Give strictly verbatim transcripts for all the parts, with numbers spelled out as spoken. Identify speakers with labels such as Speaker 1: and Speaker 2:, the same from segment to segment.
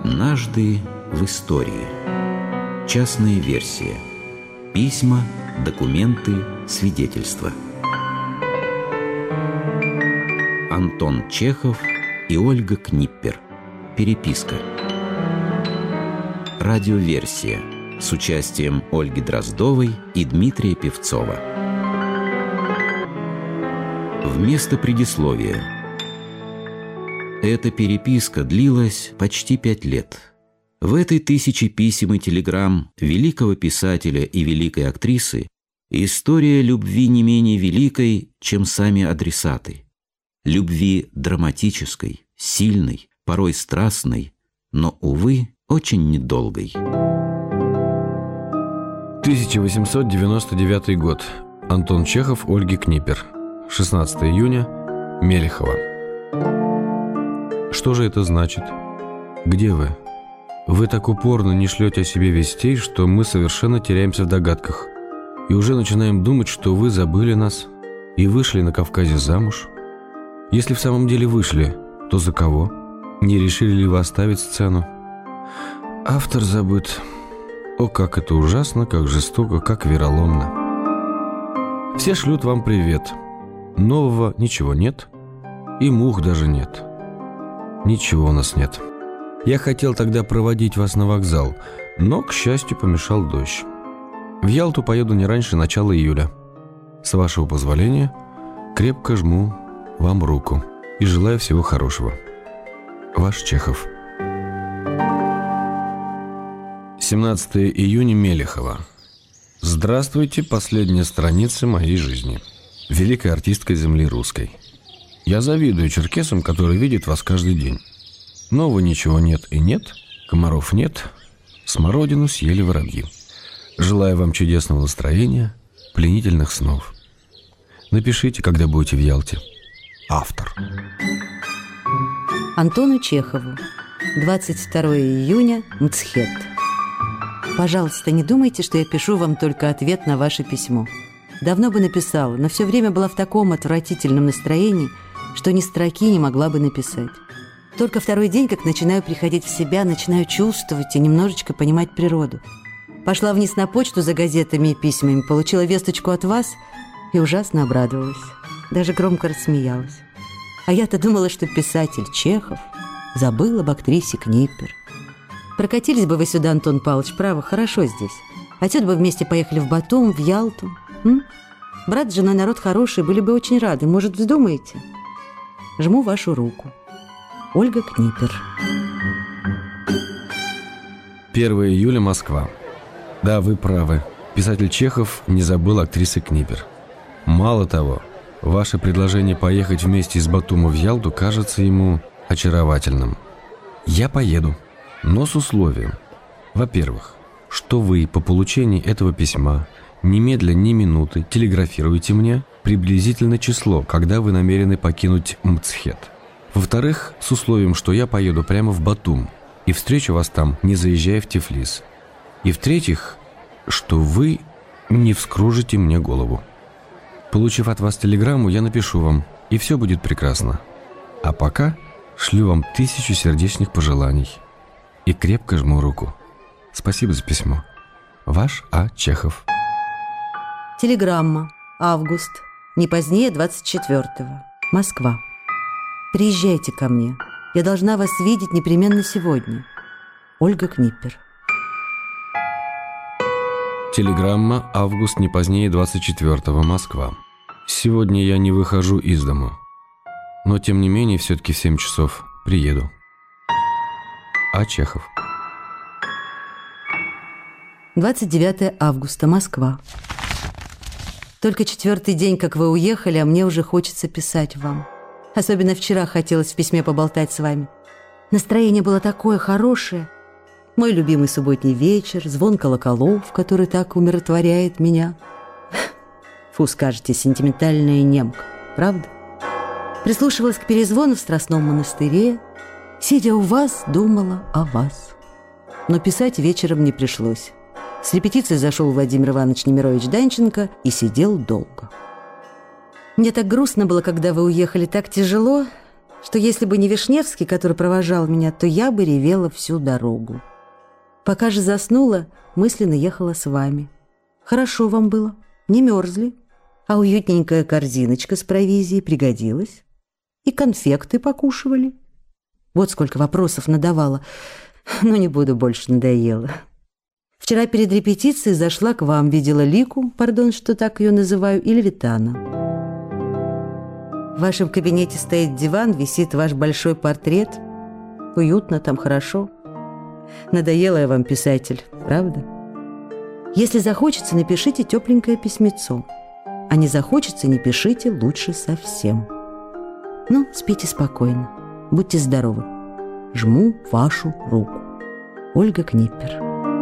Speaker 1: Однажды в истории. Частная версия. Письма, документы, свидетельства. Антон Чехов и Ольга Книппер. Переписка. Радиоверсия с участием Ольги Дроздовой и Дмитрия Певцова. Вместо предисловия. Эта переписка длилась почти пять лет. В этой тысяче писем и телеграмм великого писателя и великой актрисы история любви не менее великой, чем сами адресаты. Любви драматической, сильной, порой страстной, но, увы, очень недолгой.
Speaker 2: тысяча восемьсот девяносто девятый год. Антон Чехов, Ольги Книппер. шестнадцатого июня. Мелехово. Что же это значит? Где вы? Вы так упорно не шлете о себе вестей, что мы совершенно теряемся в догадках. И уже начинаем думать, что вы забыли нас и вышли на Кавказе замуж. Если в самом деле вышли, то за кого? Не решили ли вы оставить сцену? Автор забыт. О, как это ужасно, как жестоко, как вероломно. Все шлют вам привет. Нового ничего нет, и мух даже нет. Ничего у нас нет. Я хотел тогда проводить вас на вокзал, но, к счастью, помешал дождь. В Ялту поеду не раньше начала июля. С вашего позволения, крепко жму вам руку и желаю всего хорошего. Ваш Чехов. семнадцатого июня. Мелехово. Здравствуйте, последняя страница моей жизни. Великая артистка земли русской. Я завидую черкесам, которые видят вас каждый день. Нового ничего нет и нет, комаров нет, смородину съели воробьи. Желаю вам чудесного настроения, пленительных снов. Напишите, когда будете в Ялте. Автор.
Speaker 3: Антону Чехову. двадцать второго июня. Мцхет. Пожалуйста, не думайте, что я пишу вам только ответ на ваше письмо. Давно бы написала, но все время была в таком отвратительном настроении, что ни строки не могла бы написать. Только второй день, как начинаю приходить в себя, начинаю чувствовать и немножечко понимать природу. Пошла вниз на почту за газетами и письмами, получила весточку от вас и ужасно обрадовалась. Даже громко рассмеялась. А я-то думала, что писатель Чехов забыл об актрисе Книппер. Прокатились бы вы сюда, Антон Павлович, право, хорошо здесь. Отсюда бы вместе поехали в Батум, в Ялту. М? Брат с женой народ хороший, были бы очень рады. Может, вздумаете? Жму вашу руку. Ольга Книппер.
Speaker 2: первого июля. Москва. Да, вы правы. Писатель Чехов не забыл актрисы Книппер. Мало того, ваше предложение поехать вместе из Батума в Ялту кажется ему очаровательным. Я поеду, но с условием. Во-первых, что вы по получении этого письма немедля ни минуты телеграфируете мне приблизительно число, когда вы намерены покинуть Мцхет. Во-вторых, с условием, что я поеду прямо в Батум и встречу вас там, не заезжая в Тифлис. И в-третьих, что вы не вскружите мне голову. Получив от вас телеграмму, я напишу вам, и все будет прекрасно. А пока шлю вам тысячу сердечных пожеланий и крепко жму руку. Спасибо за письмо. Ваш А. Чехов.
Speaker 3: Телеграмма. Август. Не позднее двадцать четвёртого. Москва. Приезжайте ко мне. Я должна вас видеть непременно сегодня. Ольга Книппер.
Speaker 2: Телеграмма. Август. Не позднее двадцать четвёртого. Москва. Сегодня я не выхожу из дому. Но, тем не менее, все-таки в семь часов приеду. А. Чехов.
Speaker 3: двадцать девятого августа. Москва. Только четвертый день, как вы уехали, а мне уже хочется писать вам. Особенно вчера хотелось в письме поболтать с вами. Настроение было такое хорошее. Мой любимый субботний вечер, звон колоколов, который так умиротворяет меня. Фу, скажете, сентиментальная немка, правда? Прислушивалась к перезвону в Страстном монастыре, сидя у вас, думала о вас. Но писать вечером не пришлось. С репетиции зашел Владимир Иванович Немирович Данченко и сидел долго. Мне так грустно было, когда вы уехали, так тяжело. что если бы не Вишневский, который провожал меня, то я бы ревела всю дорогу. Пока же заснула, мысленно ехала с вами. Хорошо вам было, не мерзли, а уютненькая корзиночка с провизией пригодилась. И конфекты покушивали. Вот сколько вопросов надавала, но не буду больше, надоело. Вчера перед репетицией зашла к вам, видела Лику, пардон, что так ее называю, и Левитана. В вашем кабинете стоит диван, висит ваш большой портрет. Уютно, там хорошо. Надоела я вам, писатель, правда? Если захочется, напишите тепленькое письмецо. А не захочется, не пишите, лучше совсем. Ну, спите спокойно. Будьте здоровы. Жму вашу руку. Ольга Книппер.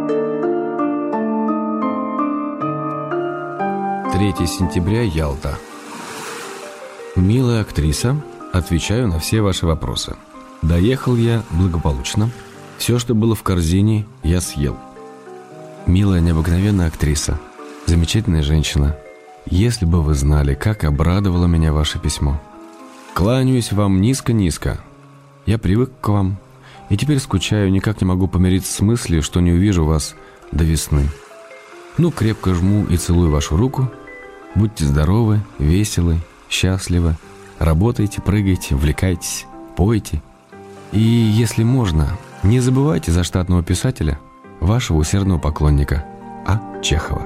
Speaker 2: третьего сентября, Ялта. Милая актриса, отвечаю на все ваши вопросы. Доехал я благополучно. Все, что было в корзине, я съел. Милая, необыкновенная актриса, замечательная женщина, если бы вы знали, как обрадовало меня ваше письмо. Кланяюсь вам низко-низко. Я привык к вам, и теперь скучаю, никак не могу помириться с мыслью, что не увижу вас до весны. Ну, крепко жму и целую вашу руку. Будьте здоровы, веселы, счастливы. Работайте, прыгайте, увлекайтесь, пойте. И, если можно, не забывайте за штатного писателя, вашего усердного поклонника А. Чехова.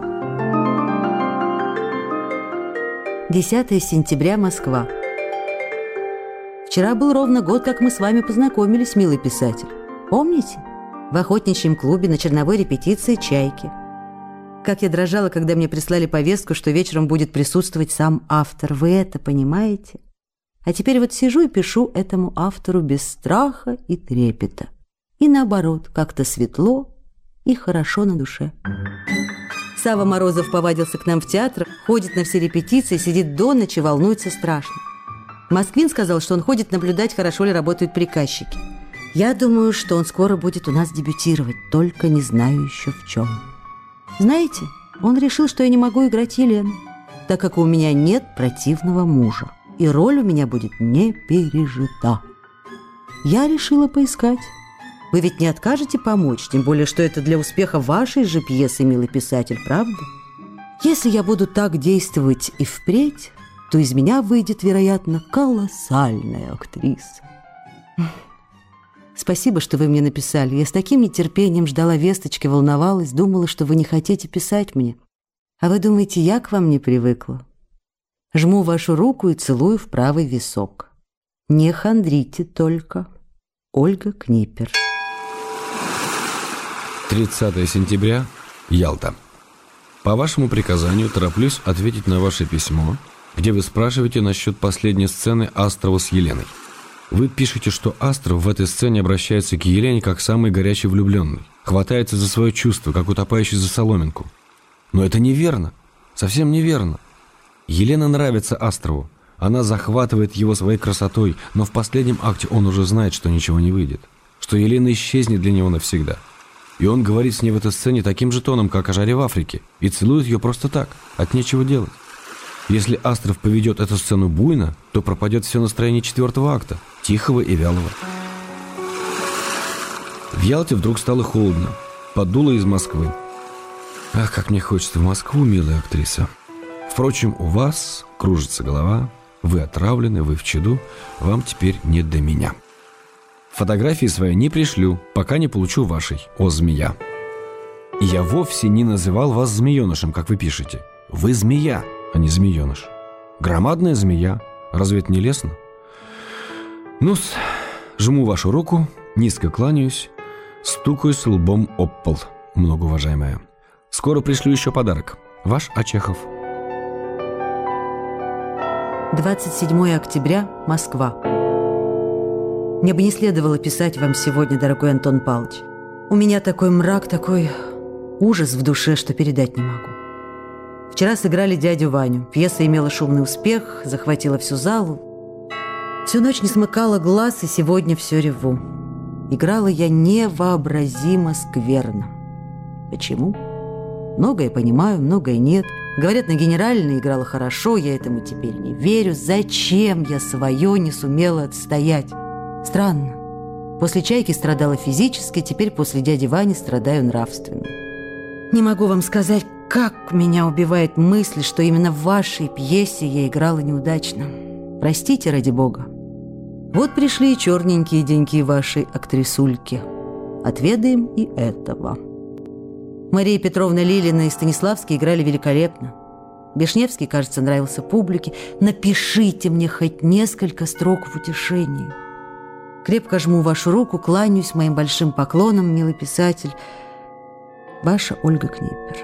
Speaker 3: десятого сентября, Москва. Вчера был ровно год, как мы с вами познакомились, милый писатель. Помните? В охотничьем клубе на черновой репетиции «Чайки». Как я дрожала, когда мне прислали повестку, что вечером будет присутствовать сам автор. Вы это понимаете? А теперь вот сижу и пишу этому автору без страха и трепета. И наоборот, как-то светло и хорошо на душе. Сава Морозов повадился к нам в театр, ходит на все репетиции, сидит до ночи, волнуется страшно. Москвин сказал, что он ходит наблюдать, хорошо ли работают приказчики. Я думаю, что он скоро будет у нас дебютировать, только не знаю еще в чем. Знаете, он решил, что я не могу играть Елену, так как у меня нет противного мужа, и роль у меня будет не пережита. Я решила поискать. Вы ведь не откажете помочь, тем более, что это для успеха вашей же пьесы, милый писатель, правда? Если я буду так действовать и впредь, то из меня выйдет, вероятно, колоссальная актриса. Спасибо, что вы мне написали. Я с таким нетерпением ждала весточки, волновалась, думала, что вы не хотите писать мне. А вы думаете, я к вам не привыкла? Жму вашу руку и целую в правый висок. Не хандрите только. Ольга Книппер.
Speaker 2: тридцатого сентября, Ялта. По вашему приказанию тороплюсь ответить на ваше письмо, где вы спрашиваете насчет последней сцены Астрова с Еленой. Вы пишете, что Астров в этой сцене обращается к Елене как самый горячий влюбленный, хватается за свое чувство, как утопающий за соломинку. Но это неверно, совсем неверно. Елена нравится Астрову, она захватывает его своей красотой, но в последнем акте он уже знает, что ничего не выйдет, что Елена исчезнет для него навсегда. И он говорит с ней в этой сцене таким же тоном, как о жаре в Африке, и целует ее просто так, от нечего делать. Если Астров поведет эту сцену буйно, то пропадет все настроение четвертого акта, тихого и вялого. В Ялте вдруг стало холодно, подуло из Москвы. Ах, как мне хочется в Москву, милая актриса. Впрочем, у вас кружится голова, вы отравлены, вы в чаду, вам теперь не до меня. Фотографии свои не пришлю, пока не получу вашей, о змея. И я вовсе не называл вас змеенышем, как вы пишете. Вы змея, а не змееныш. Громадная змея, разве это не лестно? Ну-с, жму вашу руку, низко кланяюсь, стукаюсь лбом об пол, многоуважаемая. Скоро пришлю еще подарок. Ваш А. Чехов.
Speaker 3: двадцать седьмого октября, Москва. Мне бы не следовало писать вам сегодня, дорогой Антон Павлович. У меня такой мрак, такой ужас в душе, что передать не могу. Вчера сыграли дядю Ваню. Пьеса имела шумный успех, захватила всю залу. Всю ночь не смыкала глаз, и сегодня все реву. Играла я невообразимо скверно. Почему? Многое понимаю, многое нет. Говорят, на генеральной играла хорошо, я этому теперь не верю. Зачем я свое не сумела отстоять? Странно. После «Чайки» страдала физически, теперь после «Дяди Вани» страдаю нравственно. Не могу вам сказать, как меня убивает мысль, что именно в вашей пьесе я играла неудачно. Простите, ради бога. Вот пришли и черненькие деньки вашей актрисульки. Отведаем и этого. Мария Петровна Лилина и Станиславский играли великолепно. Вишневский, кажется, нравился публике. Напишите мне хоть несколько строк в утешении. Крепко жму вашу руку, кланяюсь моим большим поклоном, милый писатель. Ваша Ольга Книпер.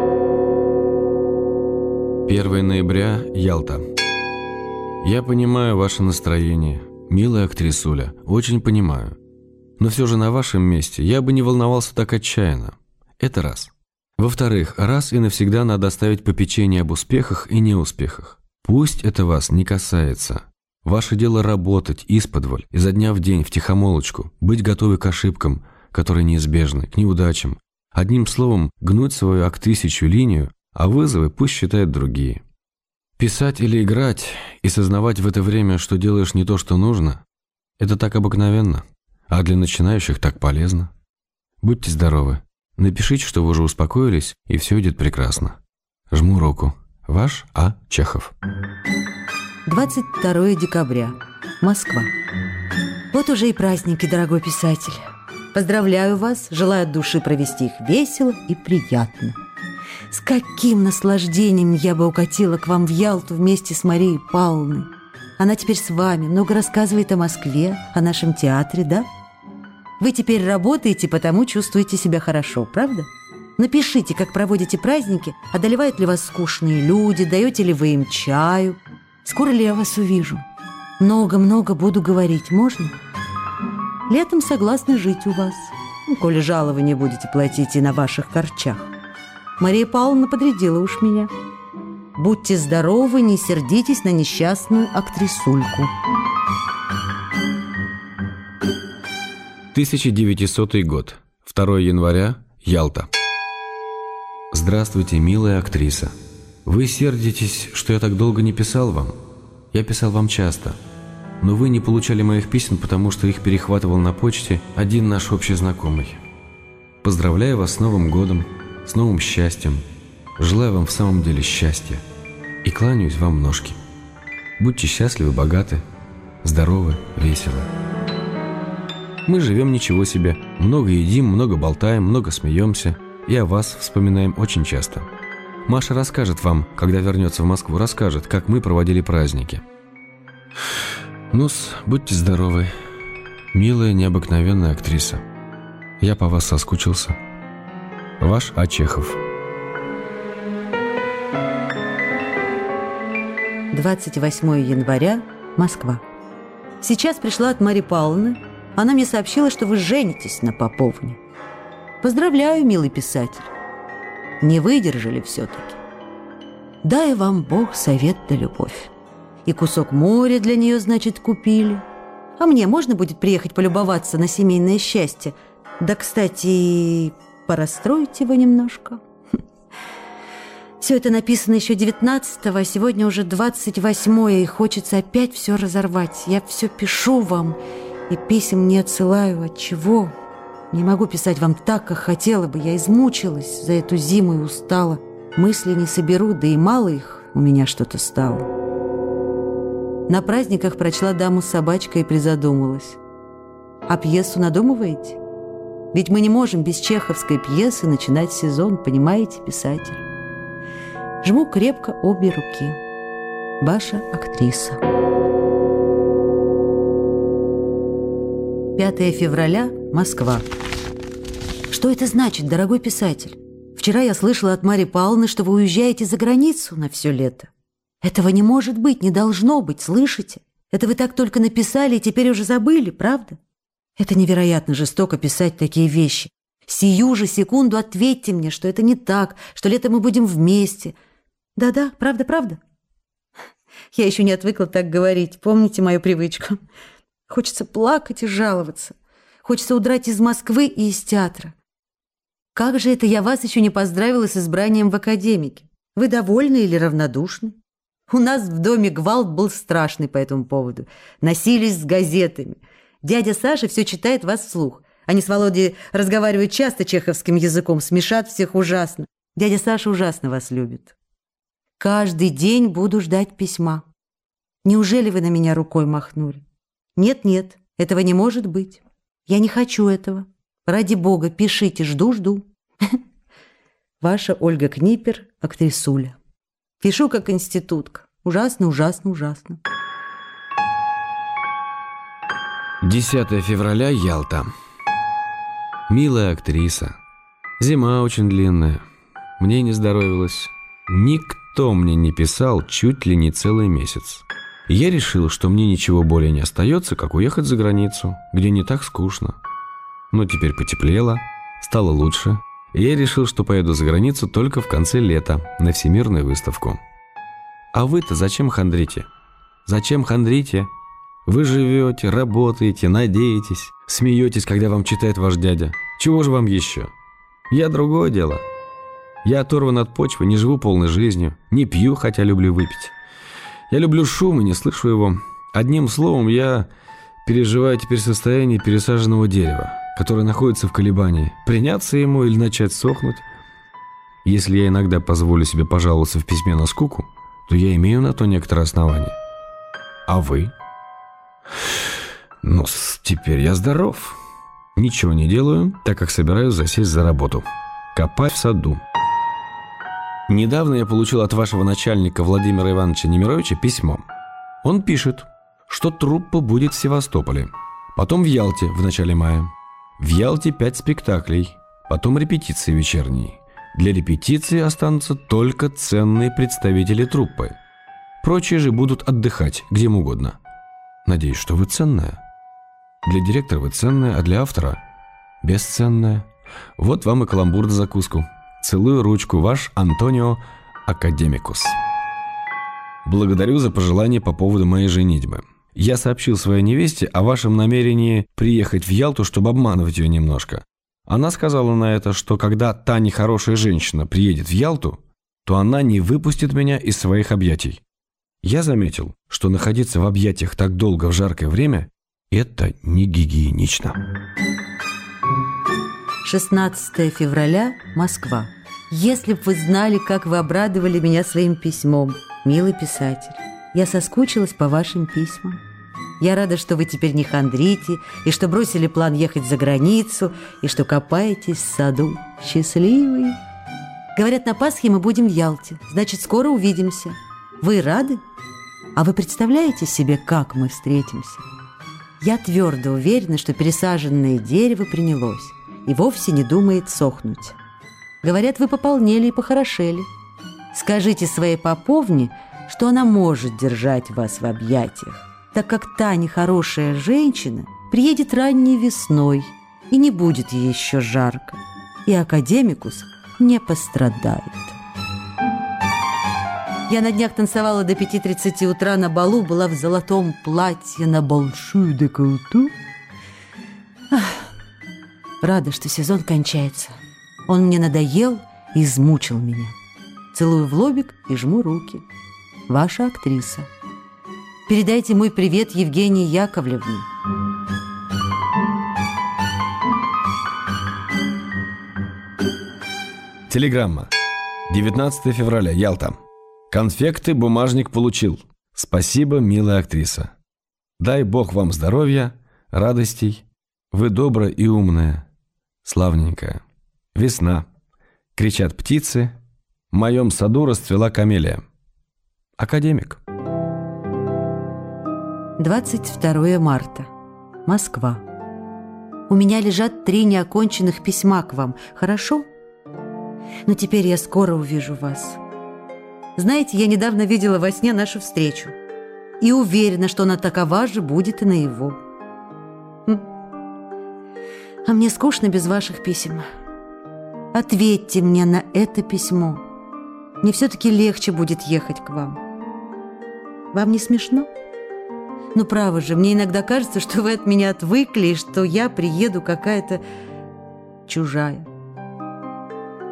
Speaker 2: первое ноября, Ялта. Я понимаю ваше настроение, милая актрисуля, очень понимаю. Но все же на вашем месте я бы не волновался так отчаянно. Это раз. Во-вторых, раз и навсегда надо оставить попечение об успехах и неуспехах. Пусть это вас не касается. Ваше дело работать исподволь, изо дня в день, втихомолочку, быть готовы к ошибкам, которые неизбежны, к неудачам. Одним словом, гнуть свою актрисичью линию, а вызовы пусть считают другие. Писать или играть и сознавать в это время, что делаешь не то, что нужно, это так обыкновенно, а для начинающих так полезно. Будьте здоровы. Напишите, что вы уже успокоились, и все идет прекрасно. Жму руку. Ваш А. Чехов.
Speaker 3: двадцать второе декабря. Москва. Вот уже и праздники, дорогой писатель. Поздравляю вас, желаю от души провести их весело и приятно. С каким наслаждением я бы укатила к вам в Ялту вместе с Марией Павловной. Она теперь с вами, много рассказывает о Москве, о нашем театре, да? Вы теперь работаете, потому чувствуете себя хорошо, правда? Напишите, как проводите праздники, одолевают ли вас скучные люди, даете ли вы им чаю. Скоро ли я вас увижу? Много-много буду говорить, можно? Летом согласна жить у вас, ну, коли жалование будете платить и на ваших корчах. Мария Павловна подрядила уж меня. Будьте здоровы, не сердитесь на несчастную актрисульку.
Speaker 2: тысяча девятисотый год. второе января. Ялта. Здравствуйте, милая актриса. Вы сердитесь, что я так долго не писал вам? Я писал вам часто. Но вы не получали моих писем, потому что их перехватывал на почте один наш общий знакомый. Поздравляю вас с Новым годом, с новым счастьем. Желаю вам в самом деле счастья. И кланяюсь вам в ножки. Будьте счастливы, богаты, здоровы, веселы. Мы живем ничего себе, много едим, много болтаем, много смеемся, и о вас вспоминаем очень часто. Маша расскажет вам, когда вернется в Москву, расскажет, как мы проводили праздники. Ну-с, будьте здоровы, милая, необыкновенная актриса. Я по вас соскучился. Ваш А. Чехов.
Speaker 3: двадцать восьмое января, Москва. Сейчас пришла от Марии Павловны. Она мне сообщила, что вы женитесь на Поповне. Поздравляю, милый писатель. Не выдержали все-таки. Дай вам Бог совет да любовь. И кусок моря для нее, значит, купили. А мне можно будет приехать полюбоваться на семейное счастье? Да, кстати, порастроить его немножко. Все это написано еще девятнадцатого, а сегодня уже двадцать восьмое, и хочется опять все разорвать. Я все пишу вам, и писем не отсылаю. Отчего? Не могу писать вам так, как хотела бы. Я измучилась за эту зиму и устала. Мысли не соберу, да и мало их у меня что-то стало. На праздниках прочла «Даму с собачкой» и призадумалась. А пьесу надумываете? Ведь мы не можем без чеховской пьесы начинать сезон, понимаете, писатель? Жму крепко обе руки. Ваша актриса. пятое февраля, Москва. Что это значит, дорогой писатель? Вчера я слышала от Марии Павловны, что вы уезжаете за границу на все лето. Этого не может быть, не должно быть, слышите? Это вы так только написали и теперь уже забыли, правда? Это невероятно жестоко писать такие вещи. Сию же секунду ответьте мне, что это не так, что летом мы будем вместе. Да-да, правда-правда? Я еще не отвыкла так говорить, помните мою привычку? Хочется плакать и жаловаться. Хочется удрать из Москвы и из театра. Как же это я вас еще не поздравила с избранием в академике? Вы довольны или равнодушны? У нас в доме гвалт был страшный по этому поводу. Носились с газетами. Дядя Саша все читает вас вслух. Они с Володей разговаривают часто чеховским языком, смешат всех ужасно. Дядя Саша ужасно вас любит. Каждый день буду ждать письма. Неужели вы на меня рукой махнули? Нет-нет, этого не может быть. Я не хочу этого. Ради бога, пишите, жду-жду. Ваша Ольга Книпер, актрисуля. Пишу как институтка. Ужасно, ужасно, ужасно.
Speaker 2: десятое февраля, Ялта. Милая актриса. Зима очень длинная. Мне не здоровилось. Никто мне не писал чуть ли не целый месяц. Я решил, что мне ничего более не остается, как уехать за границу, где не так скучно. Но теперь потеплело, стало лучше. И я решил, что поеду за границу только в конце лета на всемирную выставку. А вы-то зачем хандрите? Зачем хандрите? Вы живете, работаете, надеетесь, смеетесь, когда вам читает ваш дядя. Чего же вам еще? Я другое дело. Я оторван от почвы, не живу полной жизнью, не пью, хотя люблю выпить. Я люблю шум и не слышу его. Одним словом, я переживаю теперь состояние пересаженного дерева, которое находится в колебании, приняться ему или начать сохнуть. Если я иногда позволю себе пожаловаться в письме на скуку, то я имею на то некоторые основания. А вы? Ну, теперь я здоров. Ничего не делаю, так как собираюсь засесть за работу. Копать в саду. Недавно я получил от вашего начальника Владимира Ивановича Немировича письмо. Он пишет, что труппа будет в Севастополе, потом в Ялте в начале мая. В Ялте пять спектаклей, потом репетиции вечерние. Для репетиции останутся только ценные представители труппы. Прочие же будут отдыхать где им угодно. Надеюсь, что вы ценная. Для директора вы ценная, а для автора бесценная. Вот вам и каламбур на закуску. Целую ручку, ваш Антонио Академикус. Благодарю за пожелание по поводу моей женитьбы. Я сообщил своей невесте о вашем намерении приехать в Ялту, чтобы обманывать ее немножко. Она сказала на это, что когда та нехорошая женщина приедет в Ялту, то она не выпустит меня из своих объятий. Я заметил, что находиться в объятиях так долго в жаркое время – это не гигиенично.
Speaker 3: шестнадцатое февраля, Москва. Если б вы знали, как вы обрадовали меня своим письмом, милый писатель. Я соскучилась по вашим письмам. Я рада, что вы теперь не хандрите, и что бросили план ехать за границу, и что копаетесь в саду. Счастливые. Говорят, на Пасхе мы будем в Ялте. Значит, скоро увидимся. Вы рады? А вы представляете себе, как мы встретимся? Я твердо уверена, что пересаженное дерево принялось и вовсе не думает сохнуть. Говорят, вы пополнели и похорошели. Скажите своей поповне, что она может держать вас в объятиях, так как та нехорошая женщина приедет ранней весной, и не будет ей еще жарко, и Академикус не пострадает. Я на днях танцевала до пяти тридцати утра на балу, была в золотом платье на большую декольту. Ах, рада, что сезон кончается. Он мне надоел и измучил меня. Целую в лобик и жму руки. Ваша актриса. Передайте мой привет Евгении Яковлевне.
Speaker 2: Телеграмма. девятнадцатое февраля, Ялта. Конфекты бумажник получил. Спасибо, милая актриса. Дай Бог вам здоровья, радостей. Вы добрая и умная, славненькая. Весна. Кричат птицы. В моем саду расцвела камелия. Академик.
Speaker 3: двадцать второе марта. Москва. У меня лежат три неоконченных письма к вам. Хорошо? Но теперь я скоро увижу вас. Знаете, я недавно видела во сне нашу встречу и уверена, что она такова же будет и наяву. А мне скучно без ваших писем. Ответьте мне на это письмо. Мне все-таки легче будет ехать к вам. Вам не смешно? Ну, право же, мне иногда кажется, что вы от меня отвыкли, и что я приеду какая-то чужая.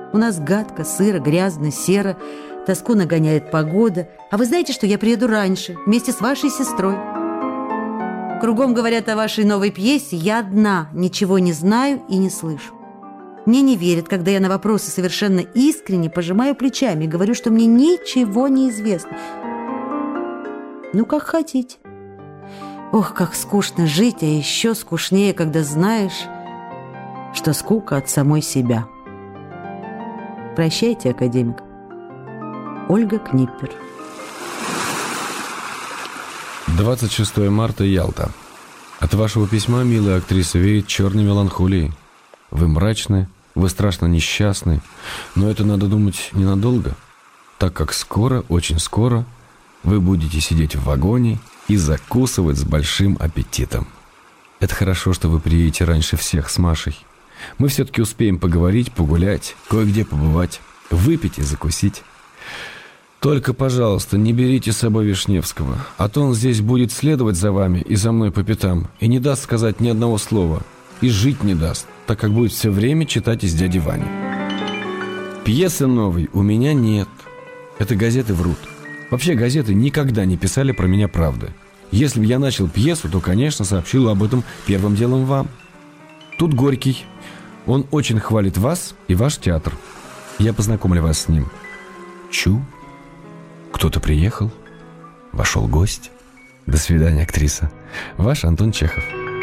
Speaker 3: У нас гадко, сыро, грязно, серо. Тоску нагоняет погода. А вы знаете, что я приеду раньше, вместе с вашей сестрой? Кругом говорят о вашей новой пьесе. Я одна, ничего не знаю и не слышу. Мне не верят, когда я на вопросы совершенно искренне пожимаю плечами и говорю, что мне ничего не известно. Ну, как хотите. Ох, как скучно жить, а еще скучнее, когда знаешь, что скука от самой себя. Прощайте, академик. Ольга Книппер.
Speaker 2: двадцать шестое марта, Ялта. От вашего письма, милая актриса, веет черной меланхолией. Вы мрачны, вы страшно несчастны, но это, надо думать, ненадолго, так как скоро, очень скоро, вы будете сидеть в вагоне и закусывать с большим аппетитом. Это хорошо, что вы приедете раньше всех с Машей. Мы все-таки успеем поговорить, погулять, кое-где побывать, выпить и закусить. Только, пожалуйста, не берите с собой Вишневского, а то он здесь будет следовать за вами и за мной по пятам и не даст сказать ни одного слова, и жить не даст, так как будет все время читать из дяди Вани. Пьесы новой у меня нет. Это газеты врут. Вообще газеты никогда не писали про меня правды. Если бы я начал пьесу, то, конечно, сообщил об этом первым делом вам. Тут Горький. Он очень хвалит вас и ваш театр. Я познакомлю вас с ним. Чу. Кто-то приехал. Вошел гость. До свидания, актриса. Ваш Антон Чехов.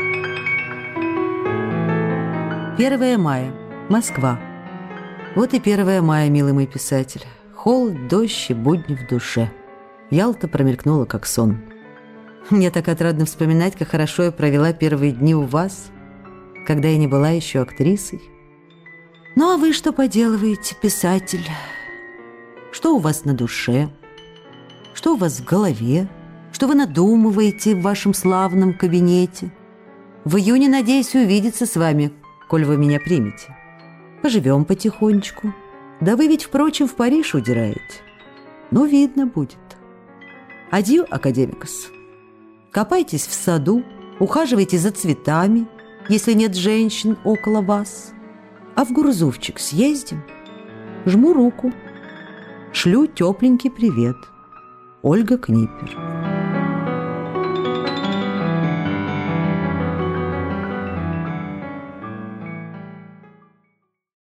Speaker 3: первое мая. Москва. Вот и первое мая, милый мой писатель. Холод, дождь и будни в душе. Ялта промелькнула, как сон. Мне так отрадно вспоминать, как хорошо я провела первые дни у вас, когда я не была еще актрисой. Ну, а вы что поделываете, писатель? Что у вас на душе? Что у вас в голове? Что вы надумываете в вашем славном кабинете? В июне надеюсь увидеться с вами, коль вы меня примете. Поживем потихонечку. Да вы ведь, впрочем, в Париж удираете. Ну, видно будет. Адью, академикос. Копайтесь в саду, ухаживайте за цветами, если нет женщин около вас. А в Гурзувчик съездим. Жму руку. Шлю тепленький привет. Ольга Книппер.